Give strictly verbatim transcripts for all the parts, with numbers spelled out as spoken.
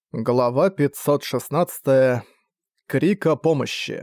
Глава пятьсот шестнадцать. Крик о помощи.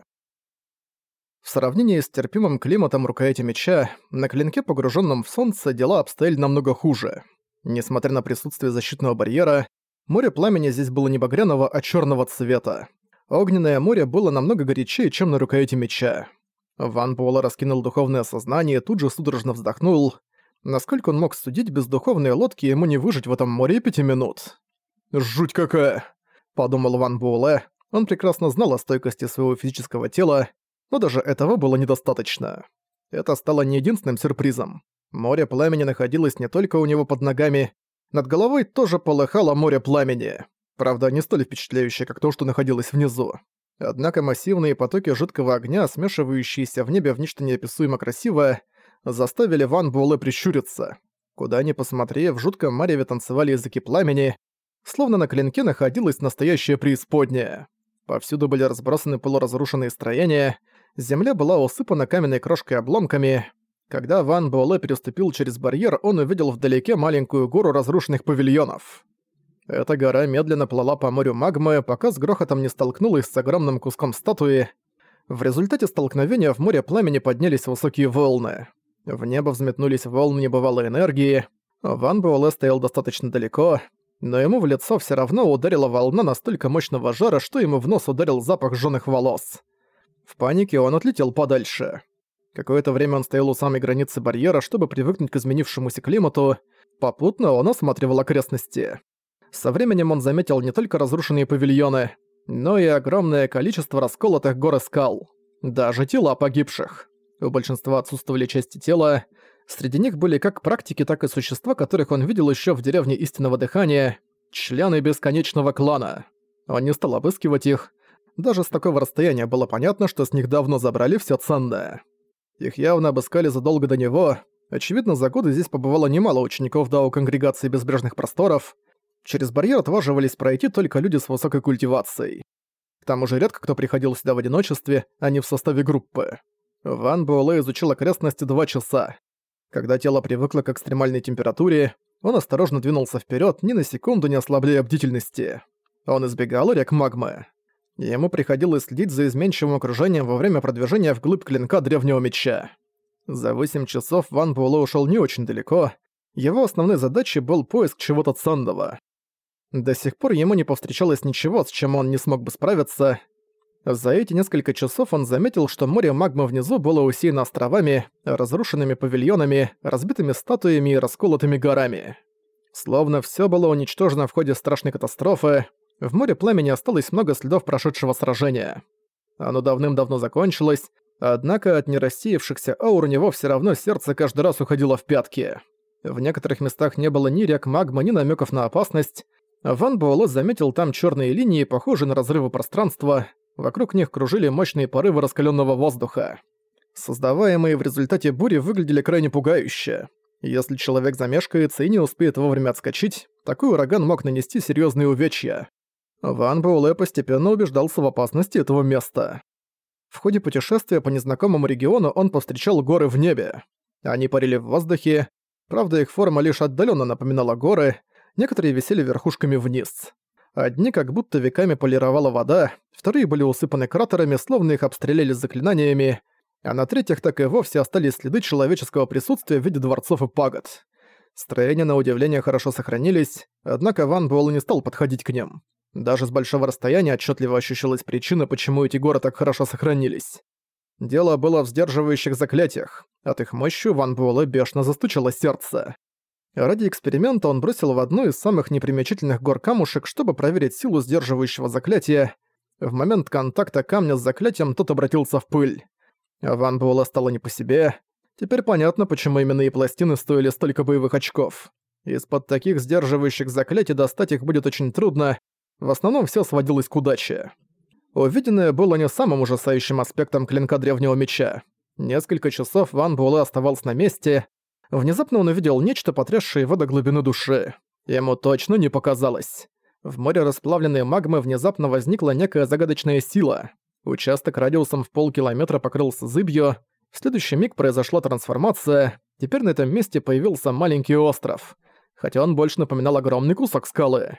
В сравнении с терпимым климатом рукояти меча, на клинке, погруженном в солнце, дела обстояли намного хуже. Несмотря на присутствие защитного барьера, море пламени здесь было не багряного, а черного цвета. Огненное море было намного горячее, чем на рукояти меча. Ван Буэлэ раскинул духовное сознание и тут же судорожно вздохнул. Насколько он мог судить, без духовной лодки ему не выжить в этом море пяти минут. «Жуть какая!» – подумал Ван Буэлэ. Он прекрасно знал о стойкости своего физического тела, но даже этого было недостаточно. Это стало не единственным сюрпризом. Море пламени находилось не только у него под ногами, над головой тоже полыхало море пламени. Правда, не столь впечатляющее, как то, что находилось внизу. Однако массивные потоки жидкого огня, смешивающиеся в небе в нечто неописуемо красивое, заставили Ван Буэлэ прищуриться. Куда ни посмотри, в жутком мареве танцевали языки пламени, словно на клинке находилась настоящая преисподняя. Повсюду были разбросаны полуразрушенные строения, земля была усыпана каменной крошкой и обломками. Когда Ван Буэлэ переступил через барьер, он увидел вдалеке маленькую гору разрушенных павильонов. Эта гора медленно плыла по морю магмы, пока с грохотом не столкнулась с огромным куском статуи. В результате столкновения в море пламени поднялись высокие волны. В небо взметнулись волны небывалой энергии. Ван Буэлэ стоял достаточно далеко, но ему в лицо всё равно ударила волна настолько мощного жара, что ему в нос ударил запах жжёных волос. В панике он отлетел подальше. Какое-то время он стоял у самой границы барьера, чтобы привыкнуть к изменившемуся климату. Попутно он осматривал окрестности. Со временем он заметил не только разрушенные павильоны, но и огромное количество расколотых гор и скал. Даже тела погибших. У большинства отсутствовали части тела. Среди них были как практики, так и существа, которых он видел ещё в деревне Истинного Дыхания, члены Бесконечного Клана. Он не стал обыскивать их. Даже с такого расстояния было понятно, что с них давно забрали всё ценное. Их явно обыскали задолго до него. Очевидно, за годы здесь побывало немало учеников Дао Конгрегации Безбрежных Просторов. Через барьер отваживались пройти только люди с высокой культивацией. К тому же редко кто приходил сюда в одиночестве, а не в составе группы. Ван Буэлэ изучил окрестности два часа. Когда тело привыкло к экстремальной температуре, он осторожно двинулся вперед, ни на секунду не ослабляя бдительности. Он избегал рек магмы. Ему приходилось следить за изменчивым окружением во время продвижения вглубь клинка древнего меча. За восемь часов Ван Буэлэ ушел не очень далеко. Его основной задачей был поиск чего-то ценного. До сих пор ему не повстречалось ничего, с чем он не смог бы справиться. За эти несколько часов он заметил, что море магмы внизу было усеяно островами, разрушенными павильонами, разбитыми статуями и расколотыми горами. Словно всё было уничтожено в ходе страшной катастрофы, в море пламени осталось много следов прошедшего сражения. Оно давным-давно закончилось, однако от нерассеявшихся аур у него всё равно сердце каждый раз уходило в пятки. В некоторых местах не было ни рек магмы, ни намёков на опасность. Ван Буэлэ заметил там чёрные линии, похожие на разрывы пространства. Вокруг них кружили мощные порывы раскалённого воздуха. Создаваемые в результате бури выглядели крайне пугающе. Если человек замешкается и не успеет вовремя отскочить, такой ураган мог нанести серьёзные увечья. Ван Буэлэ постепенно убеждался в опасности этого места. В ходе путешествия по незнакомому региону он повстречал горы в небе. Они парили в воздухе, правда их форма лишь отдалённо напоминала горы, некоторые висели верхушками вниз. Одни как будто веками полировала вода, вторые были усыпаны кратерами, словно их обстреляли заклинаниями, а на третьих так и вовсе остались следы человеческого присутствия в виде дворцов и пагод. Строения, на удивление, хорошо сохранились, однако Ван Буэлэ не стал подходить к ним. Даже с большого расстояния отчетливо ощущалась причина, почему эти горы так хорошо сохранились. Дело было в сдерживающих заклятиях. От их мощи Ван Буэлэ бешено застучало сердце. Ради эксперимента он бросил в одну из самых непримечательных гор камушек, чтобы проверить силу сдерживающего заклятия. В момент контакта камня с заклятием тот обратился в пыль. Ван Буэлэ стало не по себе. Теперь понятно, почему именные пластины стоили столько боевых очков. Из-под таких сдерживающих заклятий достать их будет очень трудно. В основном всё сводилось к удаче. Увиденное было не самым ужасающим аспектом клинка древнего меча. Несколько часов Ван Буэлэ оставался на месте. Внезапно он увидел нечто, потрясшее его до глубины души. Ему точно не показалось. В море расплавленной магмы внезапно возникла некая загадочная сила. Участок радиусом в полкилометра покрылся зыбью. В следующий миг произошла трансформация. Теперь на этом месте появился маленький остров. Хотя он больше напоминал огромный кусок скалы.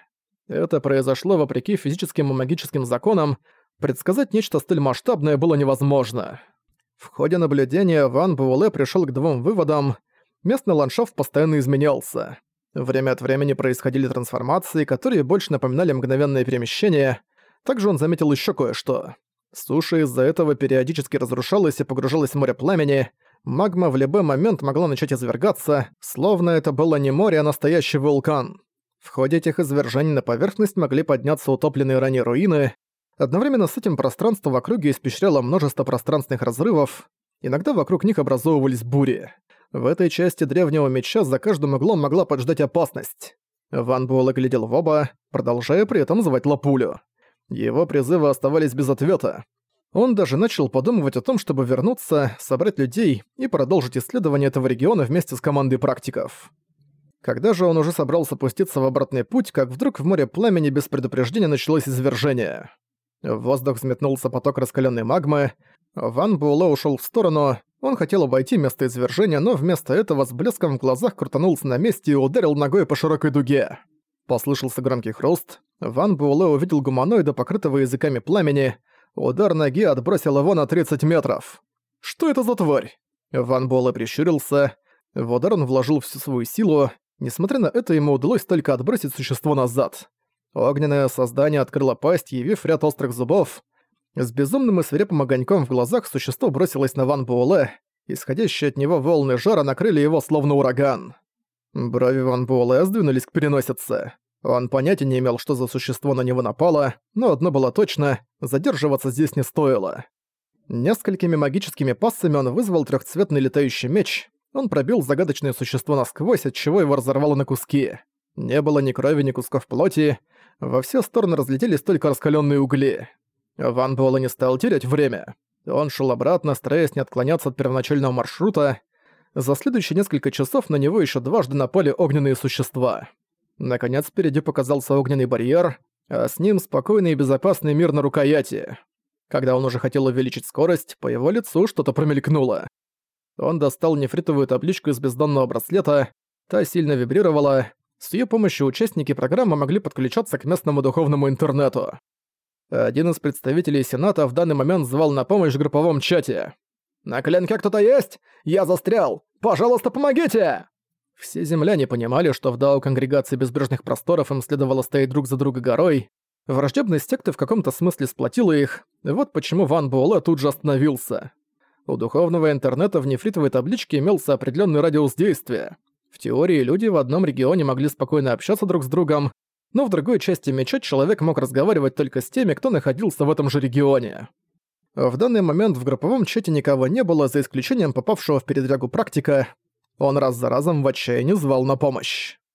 Это произошло вопреки физическим и магическим законам, предсказать нечто столь масштабное было невозможно. В ходе наблюдения Ван Буэлэ пришёл к двум выводам. Местный ландшафт постоянно изменялся. Время от времени происходили трансформации, которые больше напоминали мгновенное перемещение. Также он заметил ещё кое-что. Суша из-за этого периодически разрушалась и погружалась в море пламени. Магма в любой момент могла начать извергаться, словно это было не море, а настоящий вулкан. В ходе этих извержений на поверхность могли подняться утопленные ранее руины. Одновременно с этим пространство в округе испещряло множество пространственных разрывов. Иногда вокруг них образовывались бури. В этой части древнего меча за каждым углом могла поджидать опасность. Ван Буэлэ глядел в оба, продолжая при этом звать Лапулю. Его призывы оставались без ответа. Он даже начал подумывать о том, чтобы вернуться, собрать людей и продолжить исследование этого региона вместе с командой практиков. Когда же он уже собрался пуститься в обратный путь, как вдруг в море пламени без предупреждения началось извержение. В воздух взметнулся поток раскалённой магмы. Ван Буэлэ ушёл в сторону. Он хотел обойти место извержения, но вместо этого с блеском в глазах крутанулся на месте и ударил ногой по широкой дуге. Послышался громкий хруст. Ван Буэлэ увидел гуманоида, покрытого языками пламени. Удар ноги отбросил его на тридцать метров. «Что это за тварь?» Ван Буэлэ прищурился. В удар он вложил всю свою силу. Несмотря на это, ему удалось только отбросить существо назад. Огненное создание открыло пасть, явив ряд острых зубов. С безумным и свирепым огоньком в глазах существо бросилось на Ван Буэлэ. Исходящие от него волны жара накрыли его словно ураган. Брови Ван Буэлэ сдвинулись к переносице. Он понятия не имел, что за существо на него напало, но одно было точно — задерживаться здесь не стоило. Несколькими магическими пассами он вызвал трёхцветный летающий меч. Он пробил загадочное существо насквозь, отчего его разорвало на куски. Не было ни крови, ни кусков плоти. Во все стороны разлетелись только раскалённые угли. Ван Буэлэ не стал терять время. Он шел обратно, стараясь не отклоняться от первоначального маршрута. За следующие несколько часов на него еще дважды напали огненные существа. Наконец впереди показался огненный барьер, а с ним спокойный и безопасный мир на рукояти. Когда он уже хотел увеличить скорость, по его лицу что-то промелькнуло. Он достал нефритовую табличку из бездонного браслета, та сильно вибрировала. С её помощью участники программы могли подключаться к местному духовному интернету. Один из представителей Сената в данный момент звал на помощь в групповом чате. «На клинке кто-то есть? Я застрял! Пожалуйста, помогите!» Все земляне понимали, что в дао Конгрегации Безбрежных Просторов им следовало стоять друг за друга горой. Враждебность секты в каком-то смысле сплотила их, вот почему Ван Буэлэ тут же остановился. У духовного интернета в нефритовой табличке имелся определенный радиус действия. В теории люди в одном регионе могли спокойно общаться друг с другом, но в другой части меча человек мог разговаривать только с теми, кто находился в этом же регионе. В данный момент в групповом чате никого не было, за исключением попавшего в передрягу практика. Он раз за разом в отчаянии звал на помощь.